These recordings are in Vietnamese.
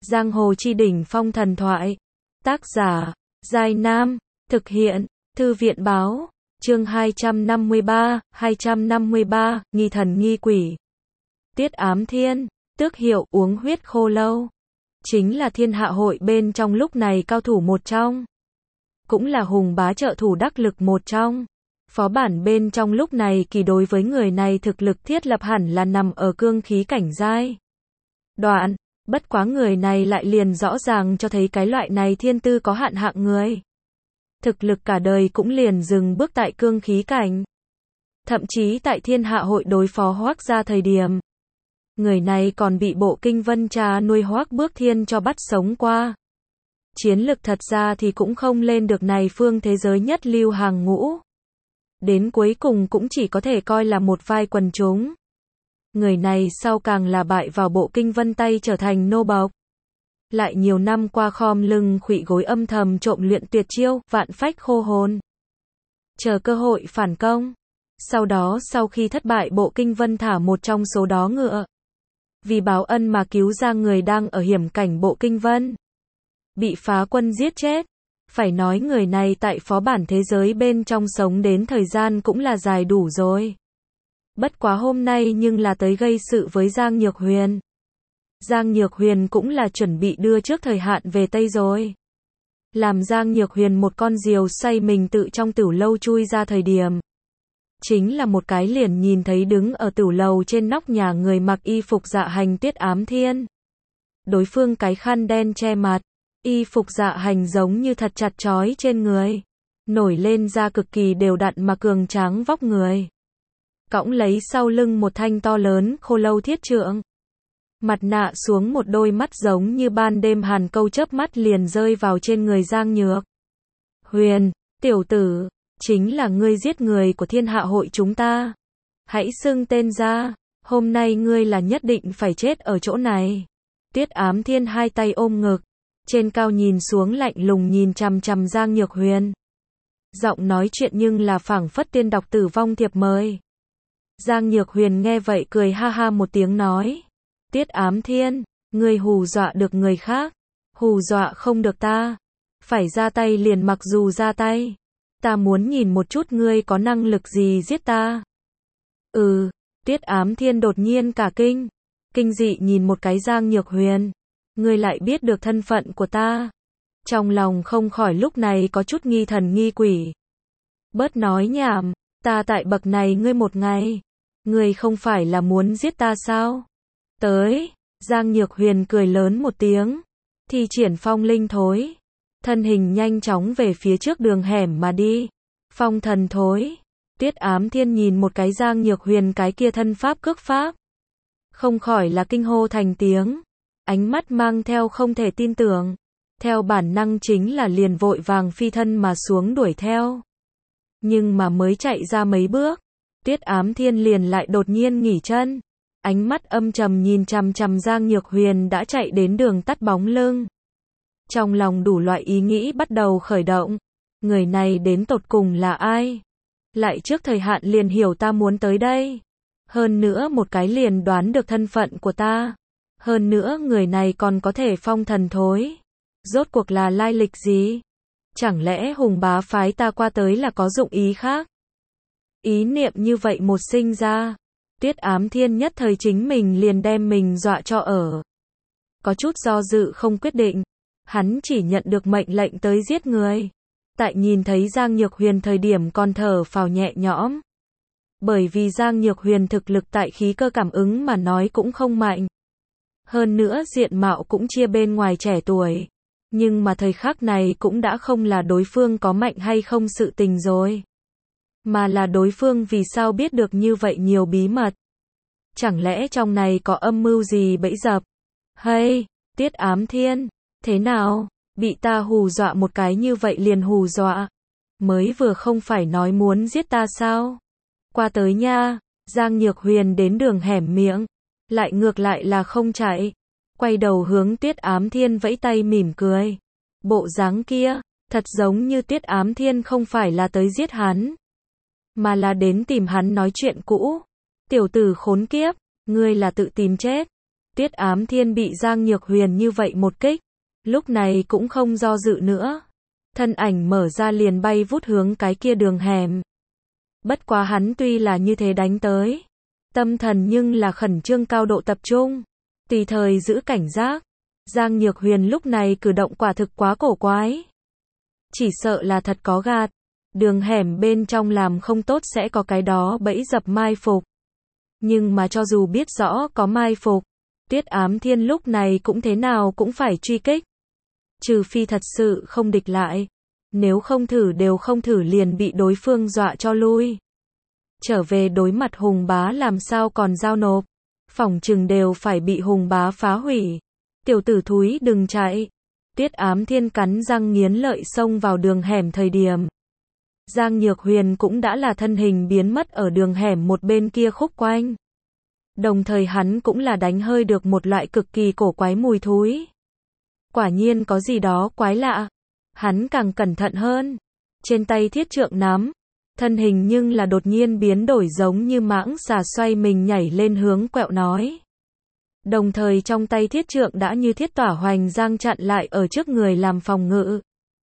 Giang hồ chi đỉnh phong thần thoại. Tác giả, Giai Nam. Thực hiện, Thư viện báo. Chương 253, nghi thần nghi quỷ. Tiết Ám Thiên, tước hiệu uống huyết khô lâu. Chính là thiên hạ hội bên trong lúc này cao thủ một trong. Cũng là hùng bá trợ thủ đắc lực một trong. Phó bản bên trong lúc này kỳ đối với người này thực lực thiết lập hẳn là nằm ở cương khí cảnh giai đoạn, bất quá người này lại liền rõ ràng cho thấy cái loại này thiên tư có hạn hạng người. Thực lực cả đời cũng liền dừng bước tại cương khí cảnh. Thậm chí tại thiên hạ hội đối phó Hoắc gia thời điểm, người này còn bị bộ kinh vân trà nuôi Hoắc Bước Thiên cho bắt sống qua. Chiến lực thật ra thì cũng không lên được này phương thế giới nhất lưu hàng ngũ. Đến cuối cùng cũng chỉ có thể coi là một vai quần chúng. Người này sau càng là bại vào bộ kinh vân tay trở thành nô bộc. Lại nhiều năm qua khom lưng khuỵu gối âm thầm trộm luyện tuyệt chiêu, vạn phách khô hồn. Chờ cơ hội phản công. Sau đó sau khi thất bại bộ kinh vân thả một trong số đó ngựa. Vì báo ân mà cứu ra người đang ở hiểm cảnh bộ kinh vân. Bị phá quân giết chết. Phải nói người này tại phó bản thế giới bên trong sống đến thời gian cũng là dài đủ rồi. Bất quá hôm nay nhưng là tới gây sự với Giang Nhược Huyền. Giang Nhược Huyền cũng là chuẩn bị đưa trước thời hạn về Tây rồi. Làm Giang Nhược Huyền một con diều xoay mình tự trong tửu lâu chui ra thời điểm. Chính là một cái liền nhìn thấy đứng ở tửu lầu trên nóc nhà người mặc y phục dạ hành Tiết Ám Thiên. Đối phương cái khăn đen che mặt. Y phục dạ hành giống như thật chặt chói trên người. Nổi lên ra cực kỳ đều đặn mà cường tráng vóc người. Cõng lấy sau lưng một thanh to lớn khô lâu thiết trượng. Mặt nạ xuống một đôi mắt giống như ban đêm hàn câu chớp mắt liền rơi vào trên người Giang Nhược Huyền. Tiểu tử, chính là ngươi giết người của thiên hạ hội chúng ta. Hãy xưng tên ra, hôm nay ngươi là nhất định phải chết ở chỗ này. Tiết Ám Thiên hai tay ôm ngực. Trên cao nhìn xuống lạnh lùng nhìn chằm chằm Giang Nhược Huyền. Giọng nói chuyện nhưng là phảng phất tiên đọc tử vong thiệp mời. Giang Nhược Huyền nghe vậy cười ha ha một tiếng nói. Tiết Ám Thiên, ngươi hù dọa được người khác. Hù dọa không được ta. Phải ra tay liền mặc dù ra tay. Ta muốn nhìn một chút ngươi có năng lực gì giết ta. Tiết Ám Thiên đột nhiên cả kinh. Kinh dị nhìn một cái Giang Nhược Huyền. Ngươi lại biết được thân phận của ta. Trong lòng không khỏi lúc này có chút nghi thần nghi quỷ. Bớt nói nhảm, ta tại bậc này ngươi một ngày. Ngươi không phải là muốn giết ta sao? Tới, Giang Nhược Huyền cười lớn một tiếng. Thi triển phong linh thối. Thân hình nhanh chóng về phía trước đường hẻm mà đi. Phong thần thối. Tiết Ám Thiên nhìn một cái Giang Nhược Huyền cái kia thân pháp cước pháp. Không khỏi là kinh hô thành tiếng. Ánh mắt mang theo không thể tin tưởng. Theo bản năng chính là liền vội vàng phi thân mà xuống đuổi theo. Nhưng mà mới chạy ra mấy bước. Tiết Ám Thiên liền lại đột nhiên nghỉ chân. Ánh mắt âm trầm nhìn chằm chằm Giang Nhược Huyền đã chạy đến đường tắt bóng lưng. Trong lòng đủ loại ý nghĩ bắt đầu khởi động. Người này đến tột cùng là ai? Lại trước thời hạn liền hiểu ta muốn tới đây. Hơn nữa một cái liền đoán được thân phận của ta. Hơn nữa người này còn có thể phong thần thối. Rốt cuộc là lai lịch gì? Chẳng lẽ hùng bá phái ta qua tới là có dụng ý khác? Ý niệm như vậy một sinh ra. Tiết Ám Thiên nhất thời chính mình liền đem mình dọa cho ở. Có chút do dự không quyết định. Hắn chỉ nhận được mệnh lệnh tới giết người. Tại nhìn thấy Giang Nhược Huyền thời điểm còn thở phào nhẹ nhõm. Bởi vì Giang Nhược Huyền thực lực tại khí cơ cảm ứng mà nói cũng không mạnh. Hơn nữa diện mạo cũng chia bên ngoài trẻ tuổi. Nhưng mà thời khắc này cũng đã không là đối phương có mạnh hay không sự tình rồi. Mà là đối phương vì sao biết được như vậy nhiều bí mật. Chẳng lẽ trong này có âm mưu gì bẫy dập? Hay, Tiết Ám Thiên, thế nào? Bị ta hù dọa một cái như vậy liền hù dọa. Mới vừa không phải nói muốn giết ta sao? Qua tới nha, Giang Nhược Huyền đến đường hẻm miệng. Lại ngược lại là không chạy. Quay đầu hướng Tiết Ám Thiên vẫy tay mỉm cười. Bộ dáng kia, thật giống như Tiết Ám Thiên không phải là tới giết hắn. Mà là đến tìm hắn nói chuyện cũ. Tiểu tử khốn kiếp, ngươi là tự tìm chết. Tiết Ám Thiên bị Giang Nhược Huyền như vậy một kích, lúc này cũng không do dự nữa. Thân ảnh mở ra liền bay vút hướng cái kia đường hẻm. Bất quá hắn tuy là như thế đánh tới, tâm thần nhưng là khẩn trương cao độ tập trung, tùy thời giữ cảnh giác. Giang Nhược Huyền lúc này cử động quả thực quá cổ quái. Chỉ sợ là thật có gạt. Đường hẻm bên trong làm không tốt sẽ có cái đó bẫy dập mai phục. Nhưng mà cho dù biết rõ có mai phục, Tiết Ám Thiên lúc này cũng thế nào cũng phải truy kích. Trừ phi thật sự không địch lại. Nếu không thử đều không thử liền bị đối phương dọa cho lui. Trở về đối mặt Hùng Bá làm sao còn giao nộp. Phỏng chừng đều phải bị Hùng Bá phá hủy. Tiểu tử thúi đừng chạy. Tiết Ám Thiên cắn răng nghiến lợi xông vào đường hẻm thời điểm. Giang Nhược Huyền cũng đã là thân hình biến mất ở đường hẻm một bên kia khúc quanh. Đồng thời hắn cũng là đánh hơi được một loại cực kỳ cổ quái mùi thúi. Quả nhiên có gì đó quái lạ. Hắn càng cẩn thận hơn. Trên tay thiết trượng nắm. Thân hình nhưng là đột nhiên biến đổi giống như mãng xà xoay mình nhảy lên hướng quẹo nói. Đồng thời trong tay thiết trượng đã như thiết tỏa hoành giang chặn lại ở trước người làm phòng ngự.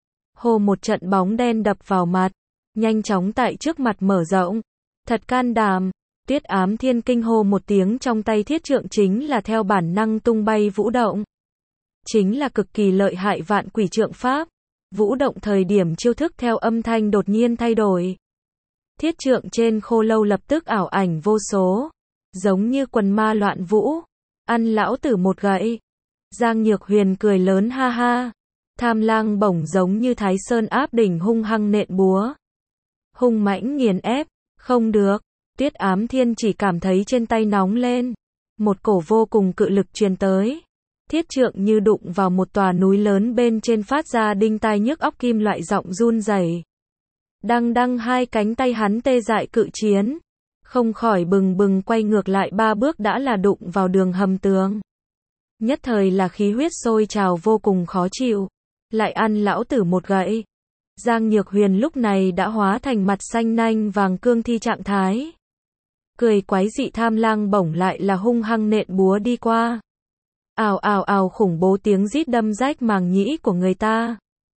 Hồ một trận bóng đen đập vào mặt. Nhanh chóng tại trước mặt mở rộng. Thật can đảm. Tiết Ám Thiên kinh hô một tiếng trong tay thiết trượng chính là theo bản năng tung bay vũ động. Chính là cực kỳ lợi hại vạn quỷ trượng pháp. Vũ động thời điểm chiêu thức theo âm thanh đột nhiên thay đổi. Thiết trượng trên khô lâu lập tức ảo ảnh vô số. Giống như quần ma loạn vũ. Ăn lão tử một gậy. Giang Nhược Huyền cười lớn ha ha. Tham lang bổng giống như Thái Sơn áp đỉnh hung hăng nện búa. Hung mãnh nghiền ép. Không được. Tiết Ám Thiên chỉ cảm thấy trên tay nóng lên. Một cổ vô cùng cự lực truyền tới. Thiết trượng như đụng vào một tòa núi lớn bên trên phát ra đinh tai nhức óc kim loại giọng run rẩy. Đăng đăng hai cánh tay hắn tê dại cự chiến. Không khỏi bừng bừng quay ngược lại 3 bước đã là đụng vào đường hầm tường. Nhất thời là khí huyết sôi trào vô cùng khó chịu. Lại ăn lão tử một gậy. Giang Nhược Huyền lúc này đã hóa thành mặt xanh nanh vàng cương thi trạng thái. Cười quái dị tham lang bổng lại là hung hăng nện búa đi qua. Ào ào ào khủng bố tiếng rít đâm rách màng nhĩ của người ta.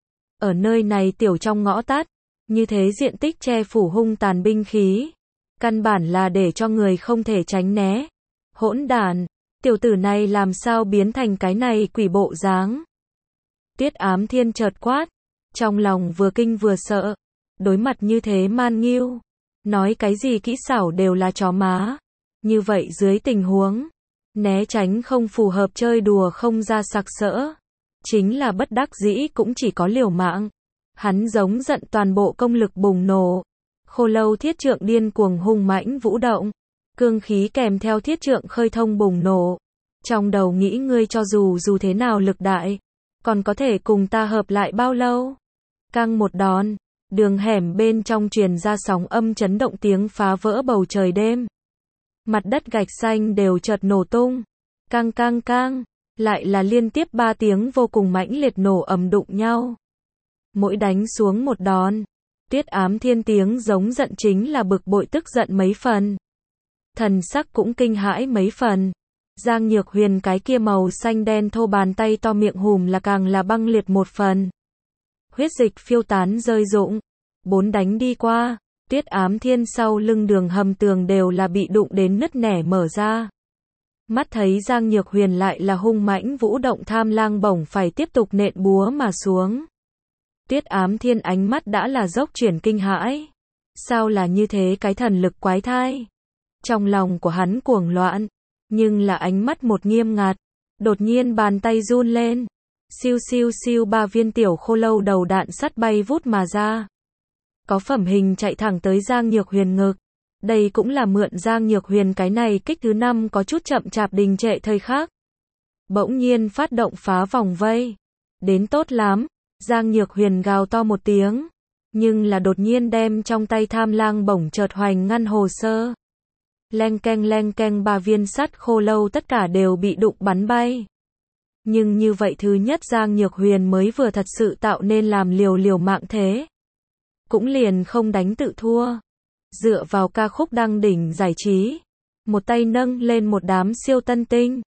Ở nơi này tiểu trong ngõ tắt, như thế diện tích che phủ hung tàn binh khí. Căn bản là để cho người không thể tránh né. Hỗn đản, tiểu tử này làm sao biến thành cái này quỷ bộ dáng. Tiết Ám Thiên chợt quát, trong lòng vừa kinh vừa sợ. Đối mặt như thế man nghiêu. Nói cái gì kỹ xảo đều là chó má. Như vậy dưới tình huống né tránh không phù hợp chơi đùa không ra sặc sỡ. Chính là bất đắc dĩ cũng chỉ có liều mạng. Hắn giống giận toàn bộ công lực bùng nổ. Khô lâu thiết trượng điên cuồng hung mãnh vũ động. Cương khí kèm theo thiết trượng khơi thông bùng nổ. Trong đầu nghĩ ngươi cho dù thế nào lực đại. Còn có thể cùng ta hợp lại bao lâu? Căng một đòn. Đường hẻm bên trong truyền ra sóng âm chấn động tiếng phá vỡ bầu trời đêm. Mặt đất gạch xanh đều chợt nổ tung. Cang cang cang. Lại là liên tiếp 3 tiếng vô cùng mãnh liệt nổ ầm đụng nhau. Mỗi đánh xuống một đòn. Tiết Ám Thiên tiếng giống giận chính là bực bội tức giận mấy phần. Thần sắc cũng kinh hãi mấy phần. Giang Nhược Huyền cái kia màu xanh đen thô bàn tay to miệng hùm là càng là băng liệt một phần. Huyết dịch phiêu tán rơi rụng. 4 đánh đi qua. Tiết Ám Thiên sau lưng đường hầm tường đều là bị đụng đến nứt nẻ mở ra. Mắt thấy Giang Nhược Huyền lại là hung mãnh vũ động tham lang bổng phải tiếp tục nện búa mà xuống. Tiết Ám Thiên ánh mắt đã là dốc chuyển kinh hãi. Sao là như thế cái thần lực quái thai? Trong lòng của hắn cuồng loạn. Nhưng là ánh mắt một nghiêm ngặt. Đột nhiên bàn tay run lên. Siêu siêu siêu 3 viên tiểu khô lâu đầu đạn sắt bay vút mà ra. Có phẩm hình chạy thẳng tới Giang Nhược Huyền ngực. Đây cũng là mượn Giang Nhược Huyền cái này kích thứ 5 có chút chậm chạp đình trệ thời khắc. Bỗng nhiên phát động phá vòng vây. Đến tốt lắm. Giang Nhược Huyền gào to một tiếng. Nhưng là đột nhiên đem trong tay tham lang bổng chợt hoành ngăn hồ sơ. Leng keng 3 viên sắt khô lâu tất cả đều bị đụng bắn bay. Nhưng như vậy thứ nhất Giang Nhược Huyền mới vừa thật sự tạo nên làm liều mạng thế. Cũng liền không đánh tự thua. Dựa vào ca khúc đăng đỉnh giải trí. Một tay nâng lên một đám siêu tân tinh.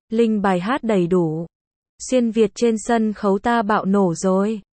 Linh bài hát đầy đủ. Xuyên Việt trên sân khấu ta bạo nổ rồi.